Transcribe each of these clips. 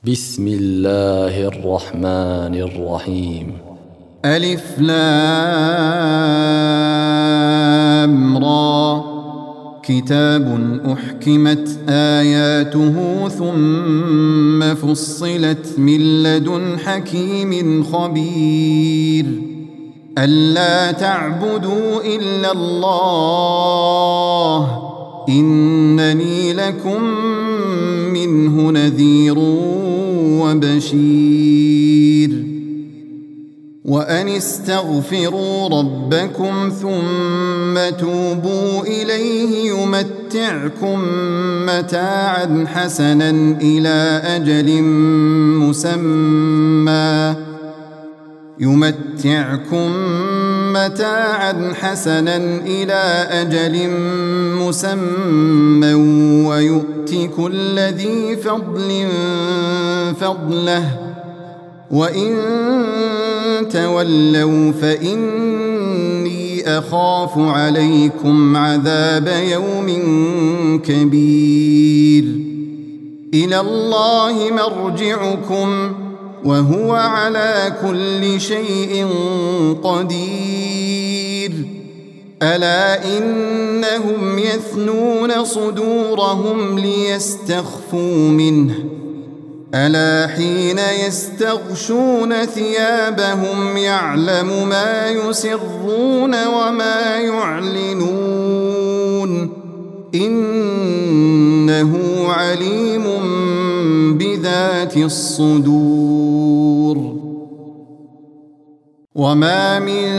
بسم الله الرحمن الرحيم. ألف لام را. كتاب أحكمت آياته ثم فصلت من لدن حكيم خبير. ألا تعبدوا إلا الله إنني لكم منه نذير وبشير. وأن استغفروا ربكم ثم توبوا إليه يمتعكم متاعا حسنا إلى أجل مسمى ويؤت كل ذي فضل فضله وإن تولوا فإني أخاف عليكم عذاب يوم كبير. إلى الله مرجعكم وهو على كل شيء قدير. ألا إنهم يثنون صدورهم ليستخفوا منه ألا حين يستغشون ثيابهم يعلم ما يسرون وما يعلنون إنه عليم بذات الصدور. وما من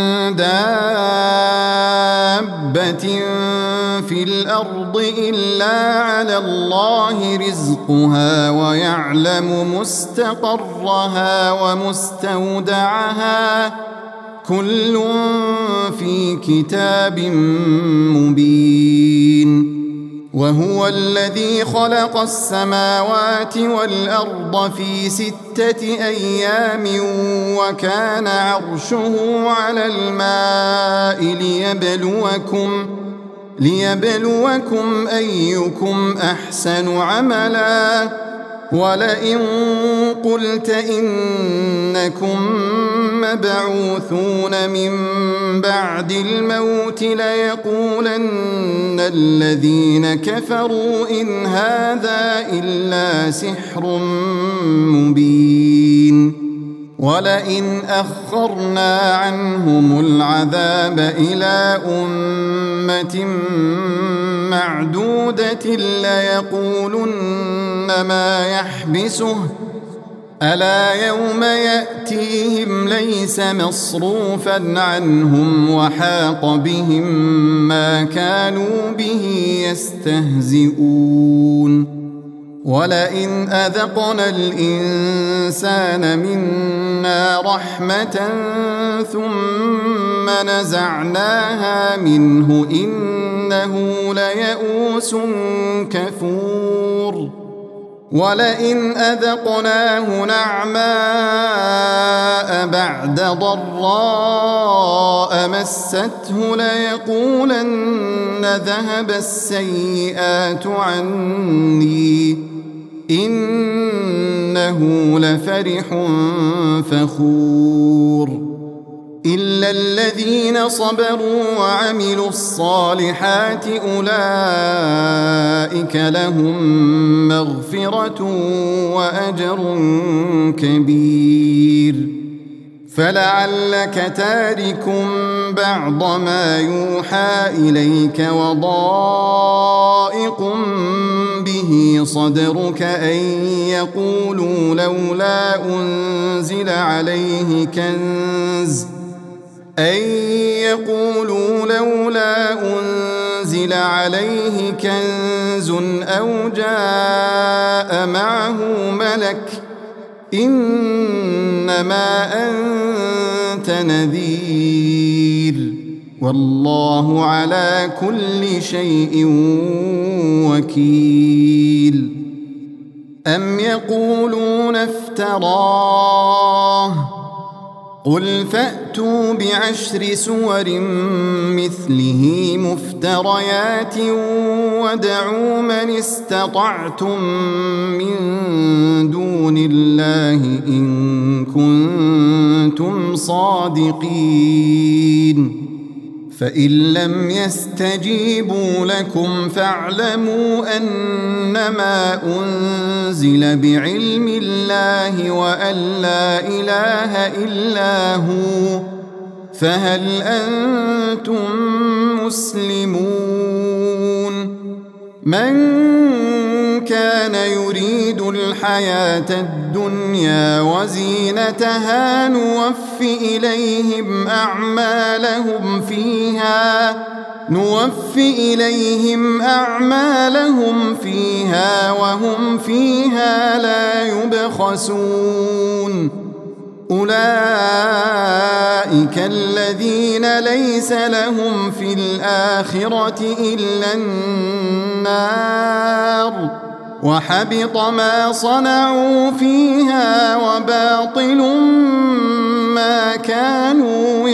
دابة في الأرض إلا على الله رزقها ويعلم مستقرها ومستودعها كل في كتاب مبين. وهو الذي خلق السماوات والأرض في 6 أيام وكان عرشه على الماء ليبلوكم أيكم أحسن عملا. ولئن قلت إنكم مبعوثون من بعد الموت ليقولن الذين كفروا إن هذا إلا سحر مبين. ولئن أخرنا عنهم العذاب إلى أمة معدودة ليقولن ما يحبسه ألا يوم يأتيهم ليس مصروفا عنهم وحاق بهم ما كانوا به يستهزئون. ولئن أذقنا الإنسان منا رحمة ثم نزعناها منه إنه ليئوس كفور. ولئن أذقناه نعماء بعد ضراء مسته ليقولن ذهب السيئات عني إنه لفرح فخور. إلا الذين صبروا وعملوا الصالحات أولئك لهم مغفرة وأجر كبير. فلعلك تارك بعض ما يوحى إليك وضائق به صدرك أن يقولوا لولا أنزل عليه كنز أو جاء معه ملك إنما أنت نذير والله على كل شيء وكيل. أم يقولون افتراه قل فأتوا ب10 سور مثله مفتريات وادعوا من استطعتم من دون دون الله إن كنتم صادقين فإن لم يستجيبوا لكم فاعلموا أنما أنزل بعلم الله وأن لا إله إلا هو فهل أنتم مسلمون من كان يريد الحياة الدنيا وزينتها نوف إليهم أعمالهم فيها وهم فيها لا يبخسون أولئك الذين ليس لهم في الآخرة إلا النار وحبط ما صنعوا فيها وباطل ما كانوا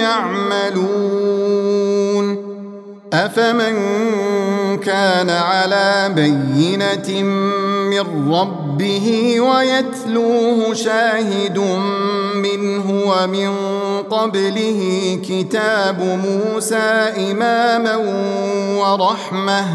يعملون أفمن كان على بينة من ربه ويتلوه شاهد منه ومن قبله كتاب موسى إماما ورحمة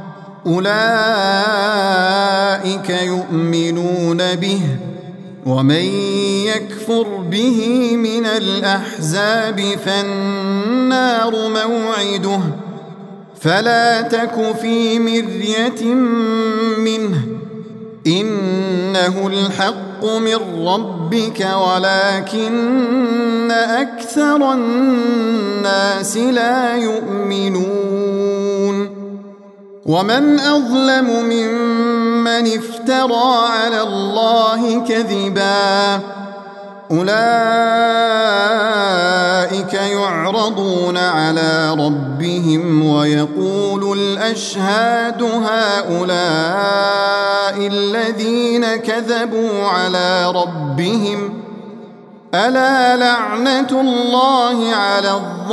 أولئك يؤمنون به ومن يكفر به من الأحزاب فالنار موعده فلا تك في مرية منه إنه الحق من ربك ولكن أكثر الناس لا يؤمنون ومن أظلم ممن افترى على الله كذبا أولئك يعرضون على ربهم ويقول الأشهاد هؤلاء الذين كذبوا على ربهم ألا لعنة الله على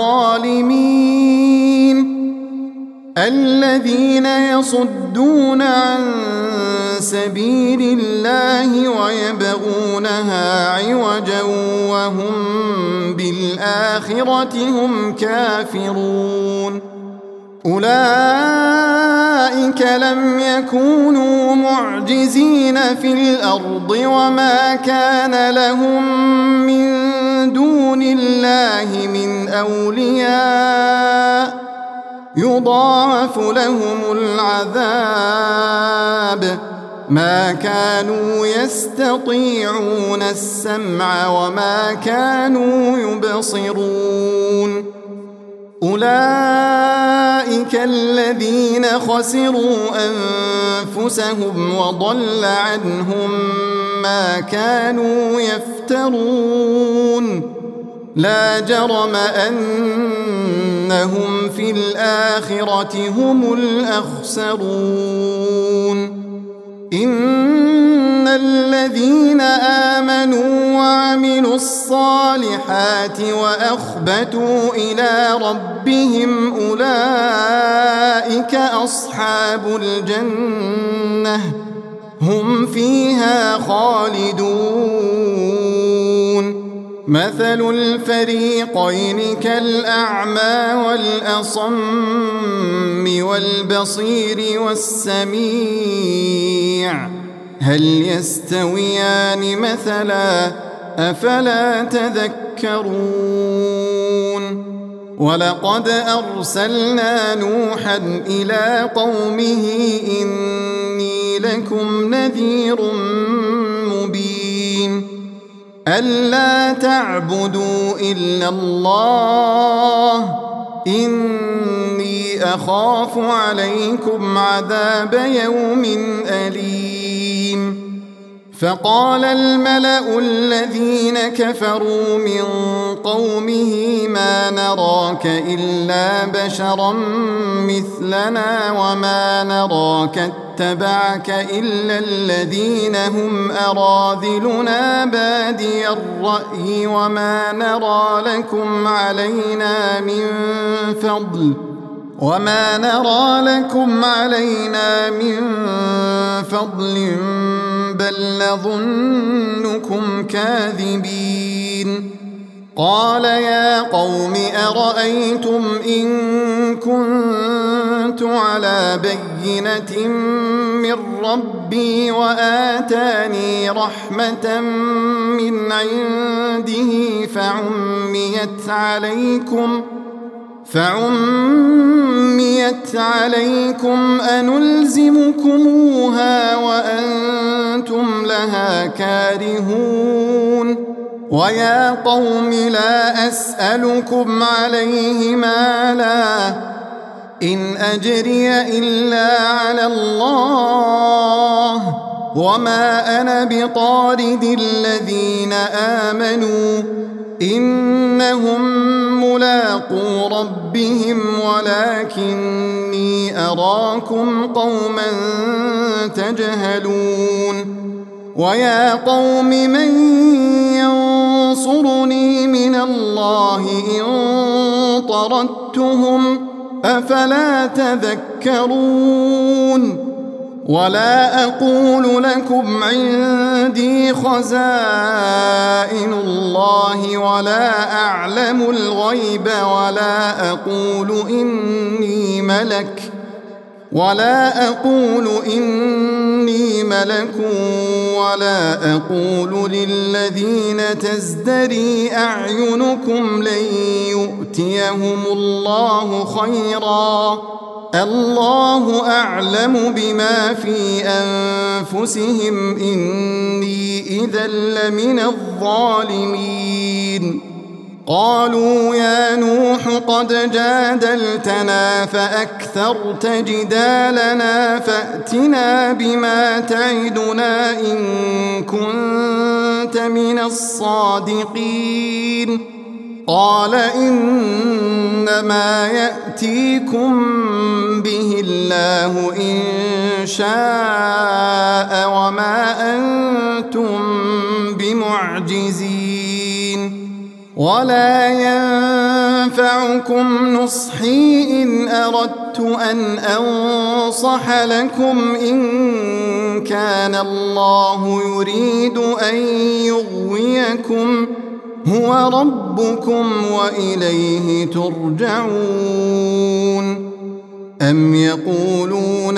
الظالمين الذين يصدون عن سبيل الله ويبغونها عوجا وهم بالآخرة هم كافرون أولئك لم يكونوا معجزين في الأرض وما كان لهم من دون الله من أولياء يضاعف لهم العذاب ما كانوا يستطيعون السمع وما كانوا يبصرون أولئك الذين خسروا أنفسهم وضل عنهم ما كانوا يفترون لا جرم أنهم في الآخرة هم الأخسرون إن الذين آمنوا وعملوا الصالحات وأخبتوا إلى ربهم أولئك أصحاب الجنة هم فيها خالدون مثل الفريقين كالأعمى والأصم والبصير والسميع هل يستويان مثلا أفلا تذكرون ولقد أرسلنا نوحا إلى قومه إني لكم نذير مبين ألا تعبدوا إلا الله إني أخاف عليكم عذاب يوم أليم فقال الملأ الذين كفروا من قومه ما نراك إلا بشرا مثلنا وما نراك اتبعك إلا الذين هم أراذلنا بادي الرأي وما نرى لكم علينا من فضل بل نظنكم كاذبين قال يا قوم أرأيتم إن كنت على بينة من ربي وآتاني رحمة من عنده فعميت عليكم أنلزمكموها وأنتم لها كارهون ويا قوم لا أسألكم عليه مالا إن أجري إلا على الله وما أنا بطارد الذين آمنوا إنهم ملاقو ربهم ولكني أراكم قوما تجهلون ويا قوم من ينصرني من الله إن طردتهم أفلا تذكرون ولا أقول لكم عندي خزائن الله ولا أعلم الغيب ولا أقول إني ملك ولا أقول للذين تزدري أعينكم لن يؤتيهم الله خيرا الله أعلم بما في أنفسهم إني إذا لمن الظالمين قالوا يا نوح قد جادلتنا فأكثرت جدالنا فأتنا بما تعدنا إن كنت من الصادقين قال إنما يأتيكم به الله إن شاء وما أنتم بمعجزين ولا ينفعكم نصحي إن أردت أن أنصح لكم إن كان الله يريد أن يغويكم هو ربكم وإليه ترجعون أم يقولون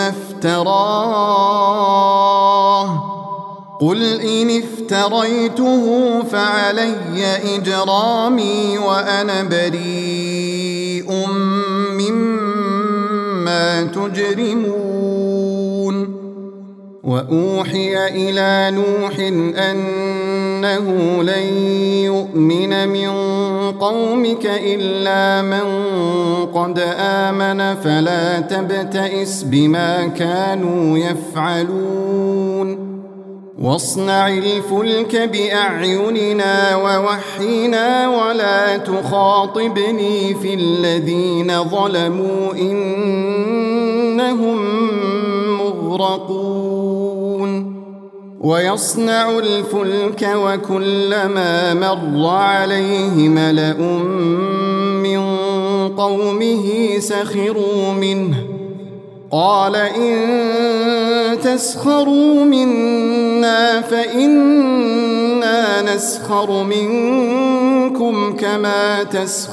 افتراه قل إن افتريته فعلي إجرامي وأنا بريء مما تجرمون وأوحي إلى نوح أنه لن يؤمن من قومك إلا من قد آمن فلا تبتئس بما كانوا يفعلون واصنع الفلك بأعيننا ووحينا ولا تخاطبني في الذين ظلموا إنهم مغرقون ويصنع الفلك وكلما مر عليه ملأ من قومه سخروا منه قال إن تسخروا منا فإنا نسخر منكم كما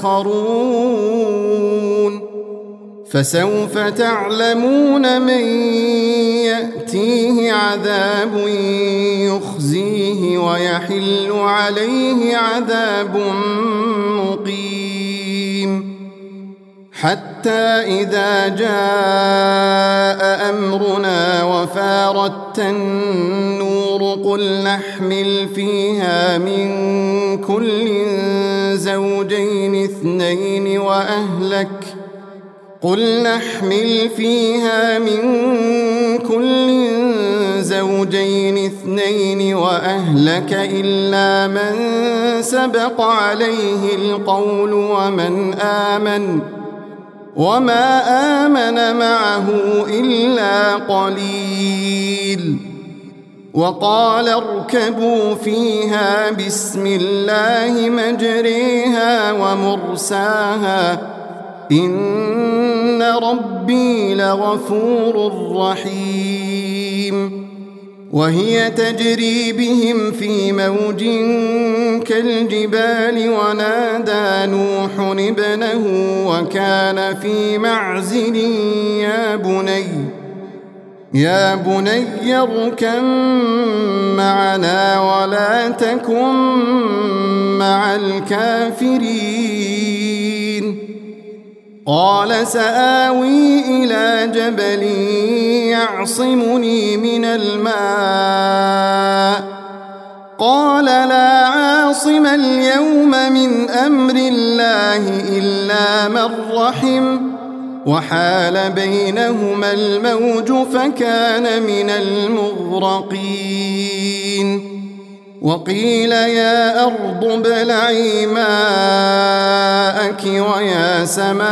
تسخرون فسوف تعلمون من يأتيه عذاب يخزيه ويحل عليه عذاب مقيم حتى إذا جاء أمرنا وفارت النور قل نحمل فيها من كل زوجين اثنين وأهلك إلا من سبق عليه القول وما آمن معه إلا قليل وقال اركبوا فيها بسم الله مجريها ومرساها إن ربي لغفور رحيم وهي تجري بهم في موج كالجبال ونادى نوح ابنه وكان في معزل يا بني اركب معنا ولا تكن مع الكافرين قال سآوي إلى جبل يعصمني من الماء قال لا عاصم اليوم من أمر الله إلا من رحم وحال بينهما الموج فكان من المغرقين وقيل يا أرض ابلعي ماءك ويا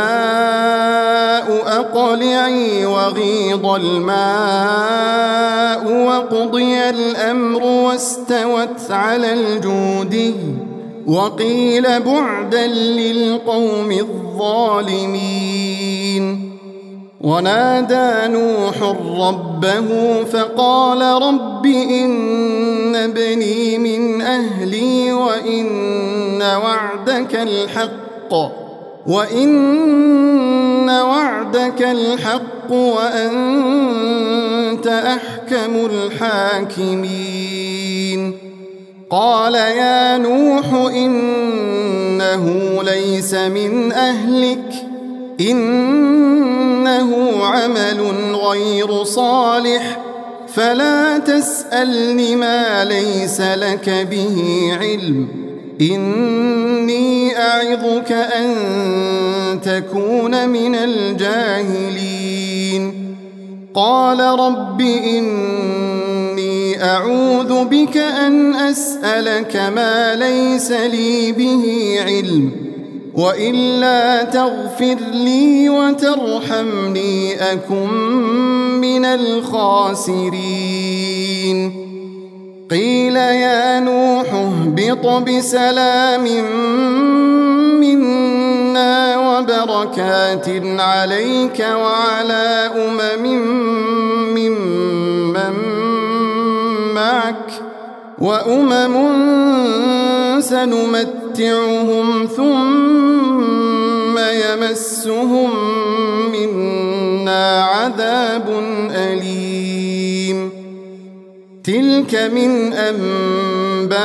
سماء أقلعي وغيض الماء وقضي الأمر واستوت على الجودي وقيل بعدا للقوم الظالمين ونادى نوح ربه فقال رب إن ابني من أهلي وإن وعدك الحق وأنت أحكم الحاكمين قال يا نوح إنه ليس من أهلك إنه عمل غير صالح فلا تسألني ما ليس لك به علم إني أعظك أن تكون من الجاهلين قال رب إني أعوذ بك أن أسألك ما ليس لي به علم وإلا تغفر لي وترحمني أكن من الخاسرين قيل يا نوح اهبط بسلام منا وبركات عليك وعلى ممن معك سنمتعهم ثم يمسهم منا عذاب أليم تلك من أنباء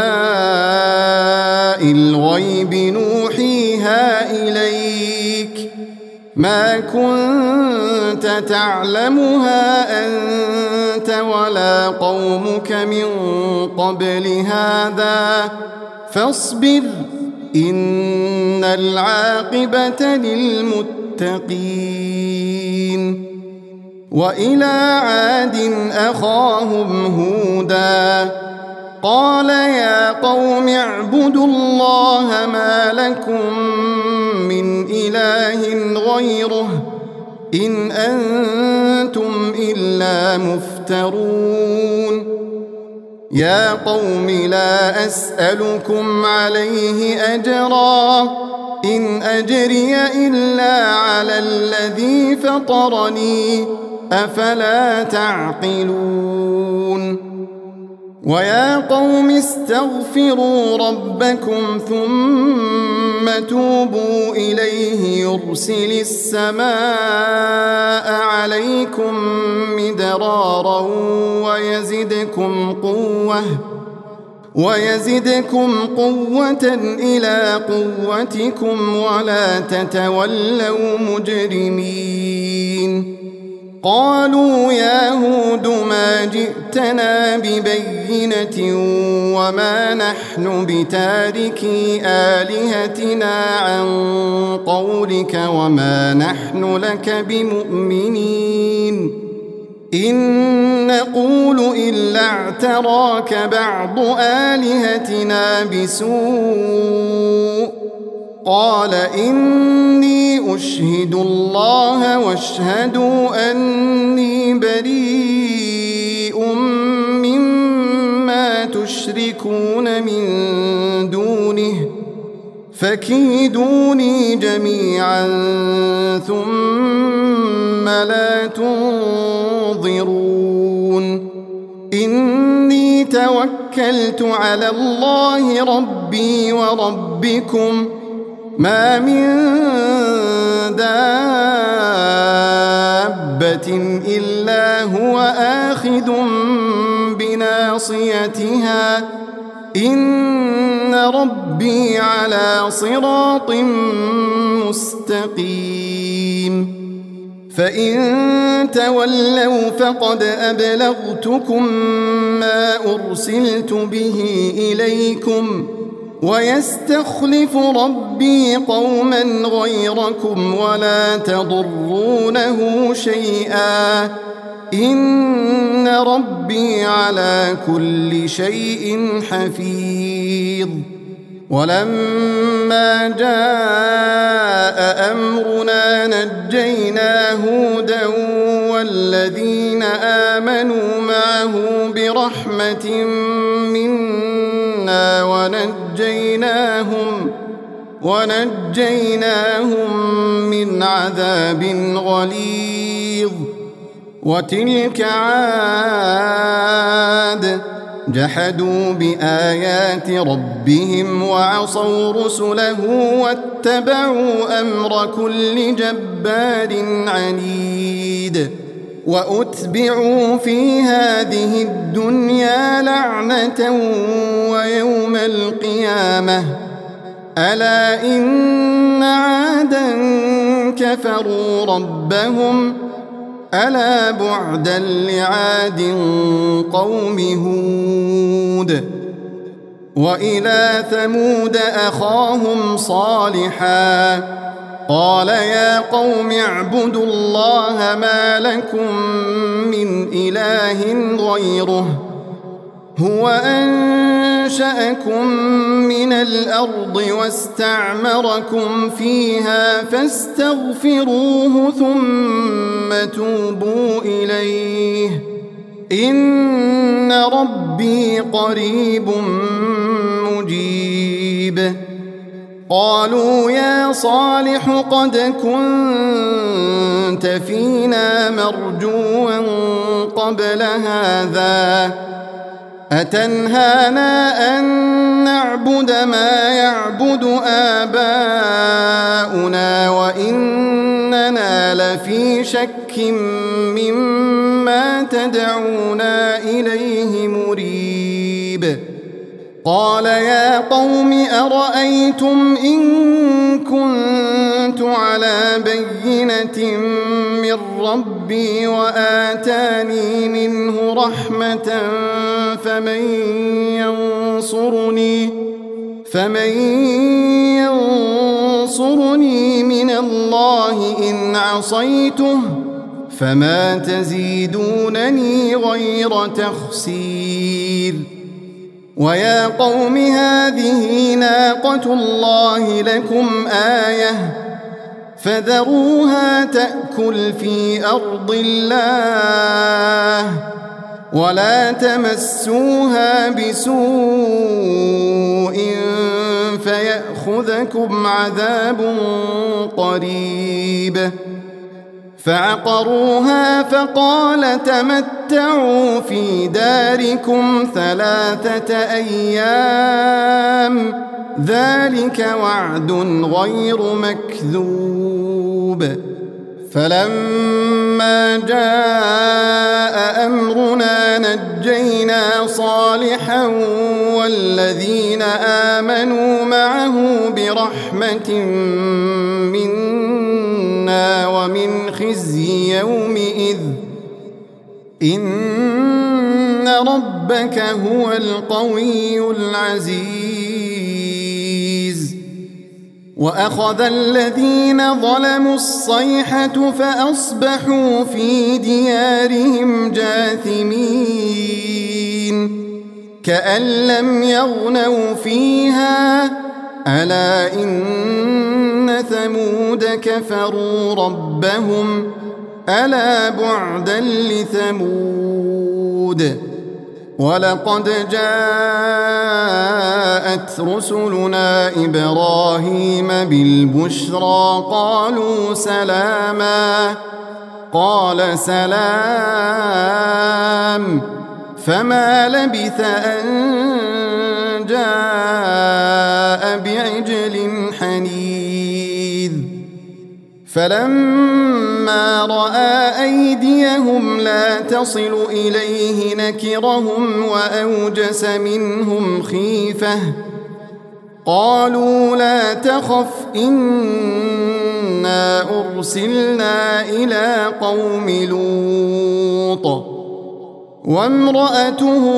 الغيب نوحيها إليك ما كنت تعلمها أنت ولا قومك من قبل هذا فاصبر إن العاقبة للمتقين وإلى عاد أخاهم هودا قال يا قوم اعبدوا الله ما لكم من إله غيره إن أنتم إلا مفترون يا قوم لا أسألكم عليه أجرا إن أجري إلا على الذي فطرني أفلا تعقلون ويا قوم استغفروا ربكم ثم توبوا إليه يرسل السماء عليكم مدرارا ويزدكم قوة إلى قوتكم ولا تتولوا مجرمين قالوا يا هود ما جئتنا ببينة وما نحن بتاركي آلهتنا عن قولك وما نحن لك بمؤمنين إن نقول إلا اعتراك بعض آلهتنا بسوء قال إني أشهد الله واشهدوا أني بريء مما تشركون من دونه فكيدوني جميعا ثم لا تنظرون توكلت على الله ربي وربكم ما من دابة إلا هو آخذ بناصيتها إن ربي على صراط مستقيم فإن تولوا فقد أبلغتكم ما أرسلت به إليكم ويستخلف ربي قوما غيركم ولا تضرونه شيئا إن ربي على كل شيء حفيظ ولما جاء أمرنا نجينا هودا والذين آمنوا معه برحمة منا ونجيناهم من عذاب غليظ وتلك عاد جحدوا بآيات ربهم وعصوا رسله واتبعوا أمر كل جبار عنيد وأتبعوا في هذه الدنيا لعنة ويوم القيامة ألا إن عادا كفروا ربهم ألا بعدا لعاد قوم هود وإلى ثمود أخاهم صالحا قال يا قوم اعبدوا الله ما لكم من إله غيره هو أنشأكم من الأرض واستعمركم فيها فاستغفروه ثم توبوا إليه إن ربي قريب مجيب قالوا يا صالح قد كنت فينا مرجوا قبل هذا أتنهانا أن نعبد ما يعبد آباؤنا وإننا لفي شك مما تدعونا إليه مريب قال يا قوم أرأيتم إن كنت على بينة من ربي وآتاني منه رحمة فمن ينصرني من الله إن عصيته فما تزيدونني غير تخسير ويا قوم هذه ناقة الله لكم آية فذروها تأكل في أرض الله ولا تمسوها بسوء فيأخذكم عذاب قريب فعقروها فقال تمتعوا في داركم 3 أيام ذلك وعد غير مكذوب فلما جاء أمرنا نجينا صالحا والذين آمنوا معه برحمة منا ومن خزي يومئذ إن ربك هو القوي العزيز وأخذ الذين ظلموا الصيحة فأصبحوا في ديارهم جاثمين كأن لم يغنوا فيها ألا إن ثمود كفروا ربهم ألا بعدا لثمود ولقد جاءت رسلنا إبراهيم بالبشرى قالوا سلاما قال سلام فما لبث أن جاء بعجل حنيذ فلما رأى أيديهم لا تصل إليه نكرهم وأوجس منهم خيفة قالوا لا تخف إنا أرسلنا إلى قوم لوط وامرأته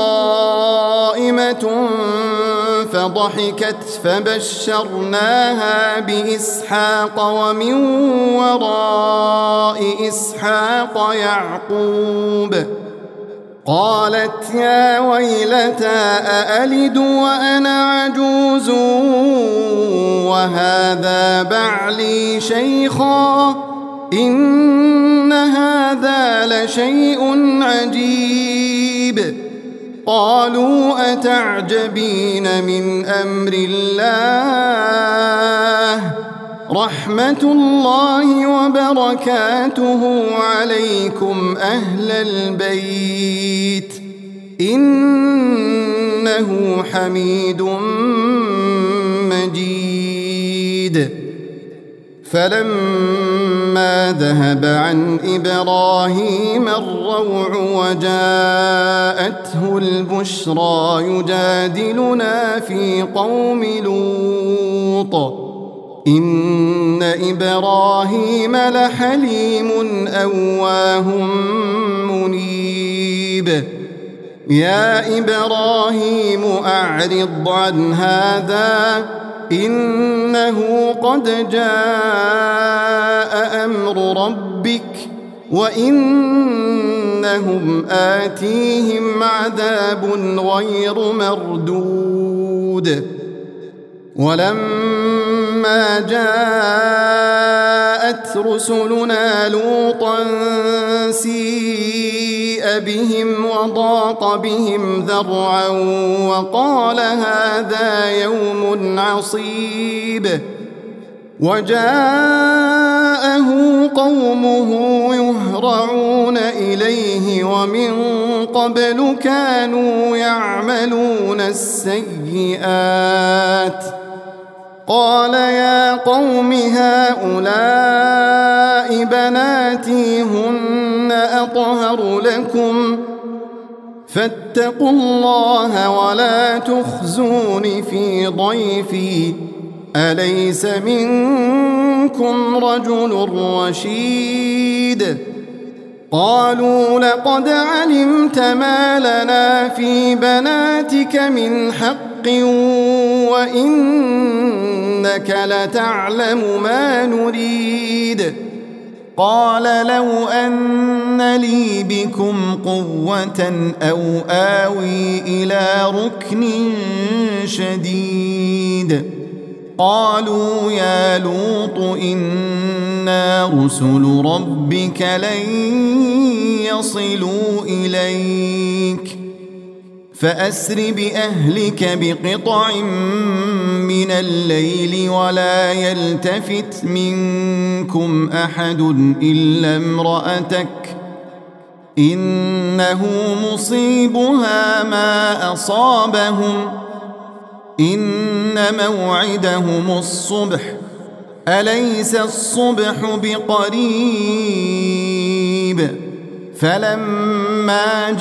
قائمة فضحكت فبشرناها بإسحاق ومن وراء إسحاق يعقوب قالت يا ويلتى أألد وأنا عجوز وهذا بعلي شيخا إن هذا لشيء عجيب قالوا أتعجبين من أمر الله رحمة الله وبركاته عليكم أهل البيت إنه حميد مجيد فلما ذهب عن إبراهيم الروع وجاءته البشرى يجادلنا في قوم لوط إن إبراهيم لحليم أواه منيب يا إبراهيم أعرض عن هذا إنه قد جاء أمر ربك وإنهم آتيهم عذاب غير مردود ولما جاءت رسلنا لوطا سيء بهم وضاق بهم ذرعا وقال هذا يوم عصيب وجاءه قومه يهرعون إليه ومن قبل كانوا يعملون السيئات قال يا قوم هؤلاء بناتي هن أطهر لكم فاتقوا الله ولا تخزون في ضيفي أليس منكم رجل رشيد قالوا لقد علمت ما لنا في بناتك من حق وإنك لتعلم ما نريد قال لو أن لي بكم قوة أو آوي إلى ركن شديد قالوا يا لوط إنا رسل ربك لن يصلوا إليك فأسر بأهلك بقطع من الليل ولا يلتفت منكم أحد إلا امرأتك إنه مصيبها ما أصابهم إن موعدهم الصبح أليس الصبح بقريب فلما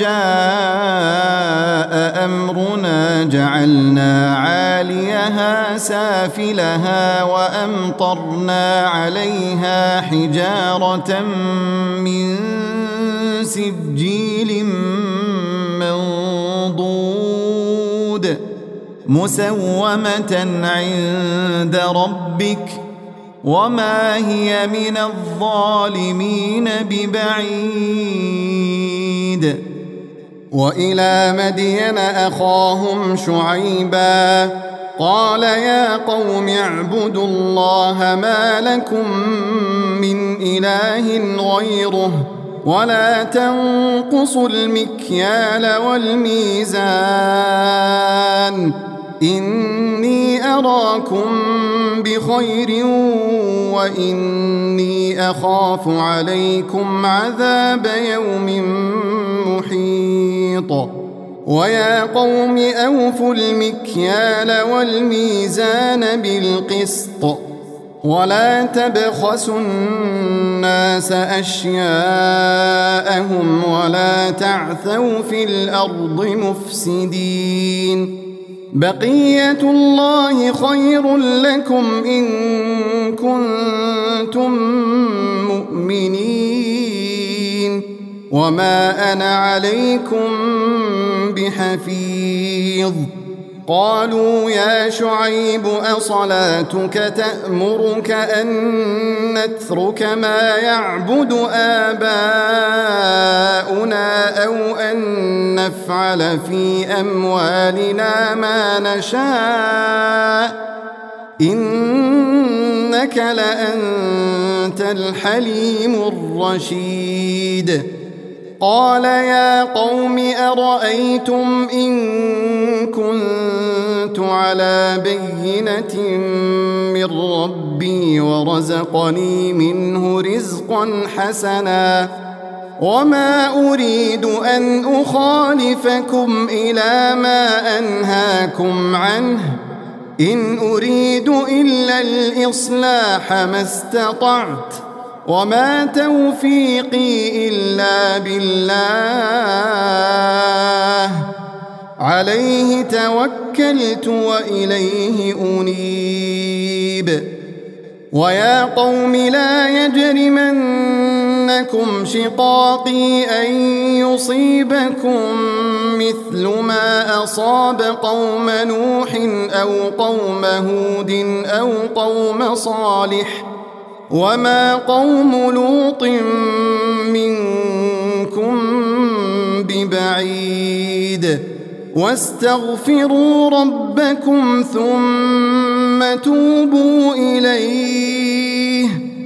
جاء أمرنا جعلنا عاليها سافلها وأمطرنا عليها حجارة من سجيل منضود مسومة عند ربك وما هي من الظالمين ببعيد وإلى مدين أخاهم شعيبا قال يا قوم اعبدوا الله ما لكم من إله غيره ولا تنقصوا المكيال والميزان إني أراكم بخير وإني أخاف عليكم عذاب يوم محيط محيط ويا قوم أوفوا المكيال والميزان بالقسط ولا تبخسوا الناس أشياءهم ولا تعثوا في الأرض مفسدين بقية الله خير لكم إن كنتم مؤمنين وما أنا عليكم بحفيظ قالوا يا شعيب أصلاتك تأمرك أن نترك ما يعبد آباؤنا أو أن نفعل في أموالنا ما نشاء إنك لأنت الحليم الرشيد قال يا قوم أرأيتم إن كنت على بينة من ربي ورزقني منه رزقا حسنا وما أريد أن أخالفكم إلى ما أنهاكم عنه إن أريد إلا الإصلاح ما استطعت وما توفيقي إلا بالله عليه توكلت وإليه أنيب ويا قوم لا يجرمنكم شقاقي أن يصيبكم مثل ما أصاب قوم نوح أو قوم هود أو قوم صالح وما قوم لوط منكم ببعيد واستغفروا ربكم ثم توبوا إليه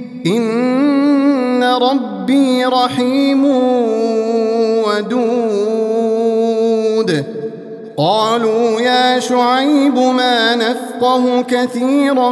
إن ربي رحيم ودود قالوا يا شعيب ما نفقه كثيرا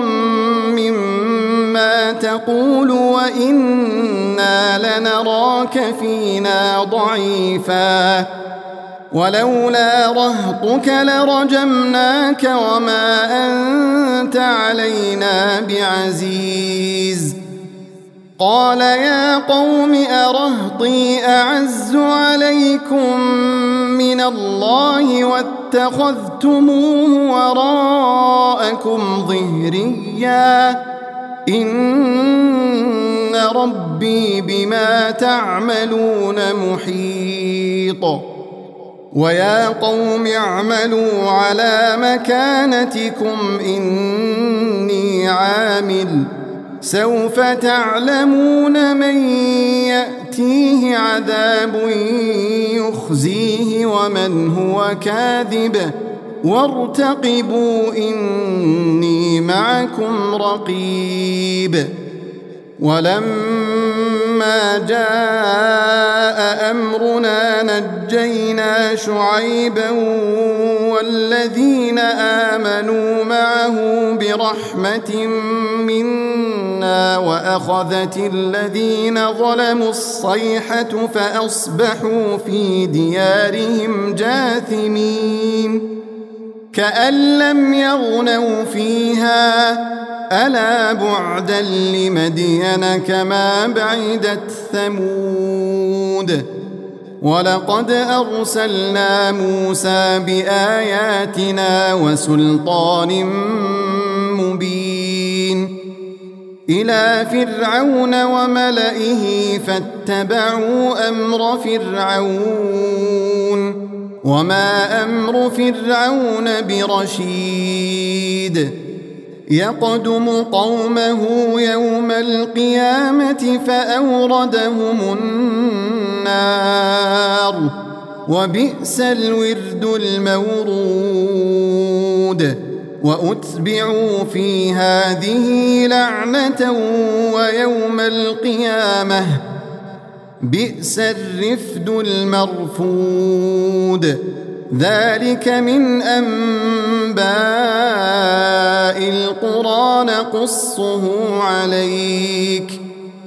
مما تقول وإنا لنراك فينا ضعيفا ولولا رهطك لرجمناك وما أنت علينا بعزيز قال يا قوم أرهطي أعز عليكم من الله واتخذتموه وراءكم ظهريا إن ربي بما تعملون محيط ويا قوم اعملوا على مكانتكم إني عامل سوف تعلمون من يأتيه عذاب يخزيه ومن هو كاذب وارتقبوا إني معكم رقيب ولما جاء أمرنا نجينا شعيبا والذين آمنوا معه برحمة منا وأخذت الذين ظلموا الصيحة فأصبحوا في ديارهم جاثمين كأن لم يغنوا فيها ألا بعدا لمدين كما بعدت ثمود ولقد أرسلنا موسى بآياتنا وسلطان مبين إلى فرعون وملئه فاتبعوا أمر فرعون وما أمر فرعون برشيد يقدم قومه يوم القيامة فأوردهم النار وبئس الورد المورود وأتبعوا في هذه لعنة ويوم القيامة بئس الرفد المرفود ذلك من أنباء القرى نقصه عليك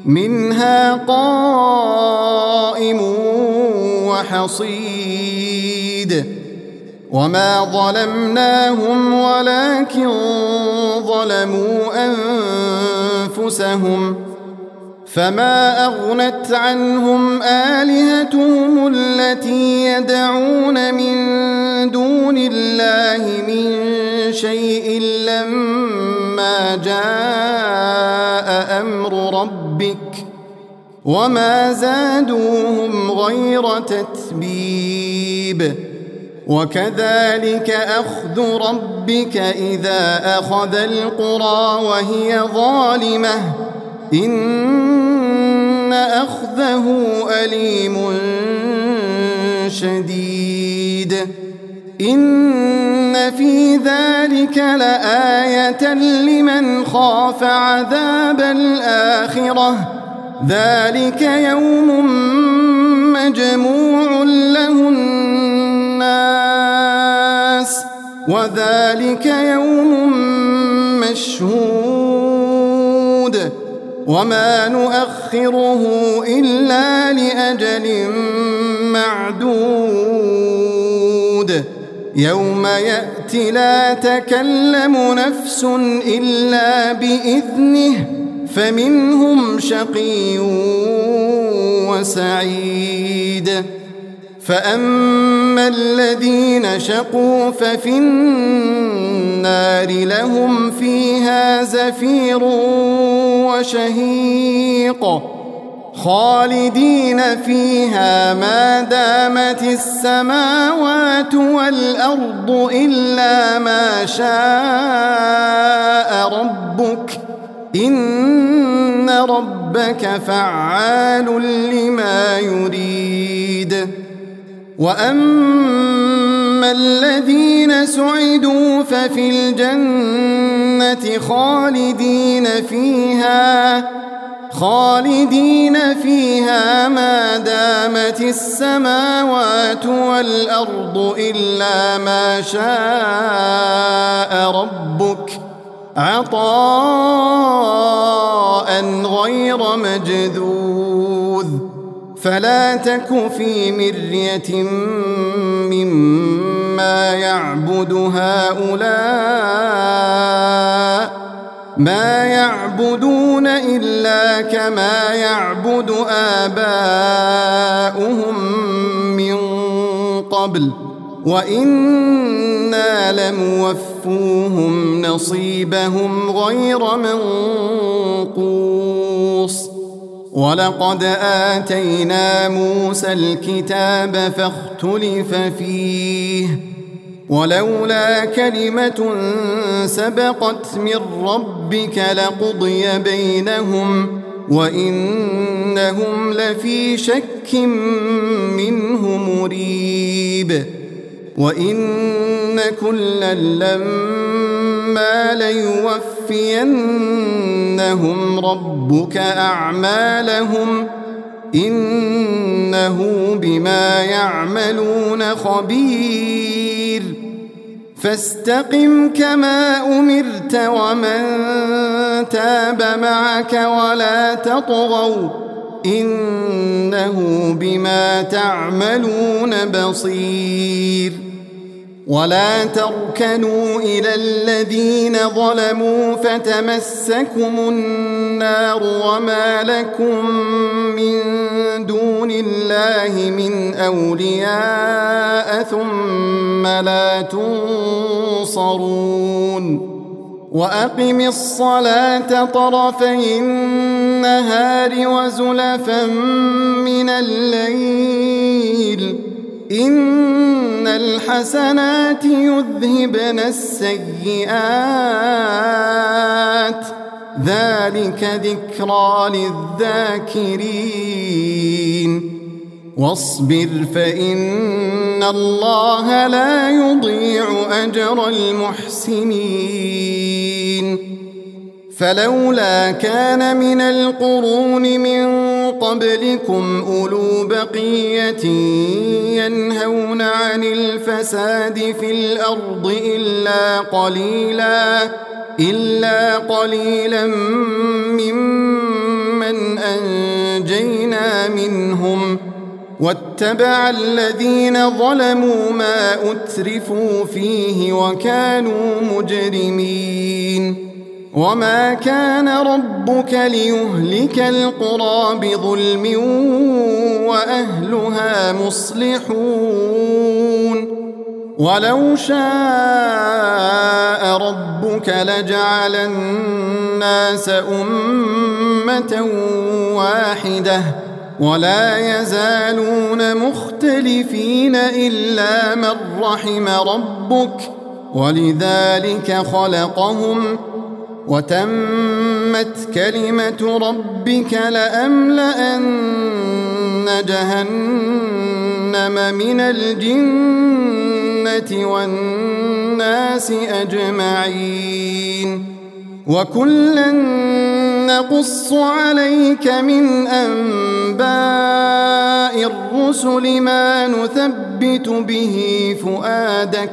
منها قائم وحصيد وما ظلمناهم ولكن ظلموا أنفسهم فما أغنت عنهم آلهتهم التي يدعون من دون الله من شيء لما جاء أمر ربك وما زادوهم غير تتبيب وكذلك أخذ ربك إذا أخذ القرى وهي ظالمة إن أخذه أليم شديد إن في ذلك لآية لمن خاف عذاب الآخرة ذلك يوم مجموع له الناس وذلك يوم مشهود وما نؤخره إلا لأجل معدود يوم يأتي لا تكلم نفس إلا بإذنه فمنهم شقي وسعيد فأما الذين شقوا ففي النار لهم فيها زفير وشهيق خالدين فيها ما دامت السماوات والأرض إلا ما شاء ربك إن ربك فعال لما يريد وأما الذين سعدوا ففي الجنة خالدين فيها ما دامت السماوات والأرض إلا ما شاء ربك عطاء غير مجذوذ فلا تك في مرية مما يعبد هؤلاء ما يعبدون إلا كما يعبد آباؤهم من قبل وإنا لموفوهم نصيبهم غير منقوص ولقد آتينا موسى الكتاب فاختلف فيه ولولا كلمة سبقت من ربك لقضي بينهم وإنهم لفي شك منه مريب وإن كلا لما ليوفينهم ربك أعمالهم إنه بما يعملون خبير فاستقم كما أمرت ومن تاب معك ولا تطغوا إنه بما تعملون بصير ولا تركنوا إلى الذين ظلموا فتمسكم النار وما لكم من دون الله من أولياء ثم لا تنصرون وأقم الصلاة طرفي النهار وزلفا من الليل إن الحسنات يذهبن السيئات ذلك ذكرى للذاكرين واصبر فإن الله لا يضيع أجر المحسنين فلولا كان من القرون من قبلكم أولو بقية ينهون عن الفساد في الأرض إلا قليلا ممن أنجينا منهم واتبع الذين ظلموا ما أترفوا فيه وكانوا مجرمين وما كان ربك ليهلك القرى بظلم وأهلها مصلحون ولو شاء ربك لجعل الناس أمة واحدة ولا يزالون مختلفين إلا من رحم ربك ولذلك خلقهم وتمت كلمة ربك لأملأن جهنم من الجنة والناس أجمعين وكلا نقص عليك من أنباء الرسل ما نثبت به فؤادك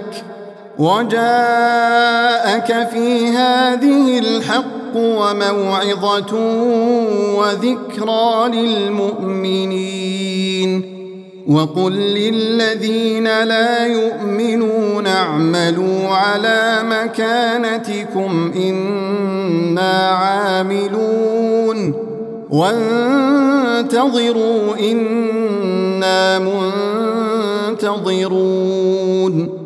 وجاءك في هذه الحق وموعظة وذكرى للمؤمنين وقل للذين لا يؤمنون اعملوا على مكانتكم إنا عاملون وانتظروا إنا منتظرون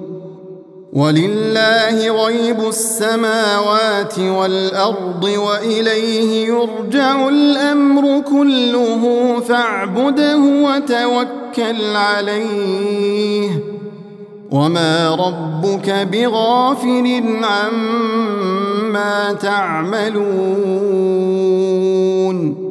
ولله غيب السماوات والأرض وإليه يرجع الأمر كله فاعبده وتوكل عليه وما ربك بغافل عما تعملون